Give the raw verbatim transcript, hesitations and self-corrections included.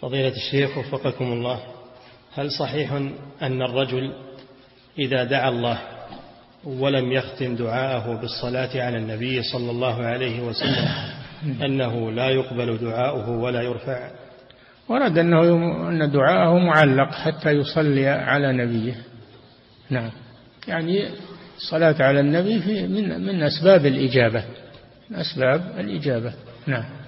فضيلة الشيخ وفقكم الله، هل صحيح أن الرجل إذا دعا الله ولم يختم دعاءه بالصلاة على النبي صلى الله عليه وسلم أنه لا يقبل دعاؤه ولا يرفع؟ ورد أنه أن دعاءه معلق حتى يصلي على نبيه. نعم، يعني الصلاة على النبي في من من أسباب الإجابة، من أسباب الإجابة. نعم.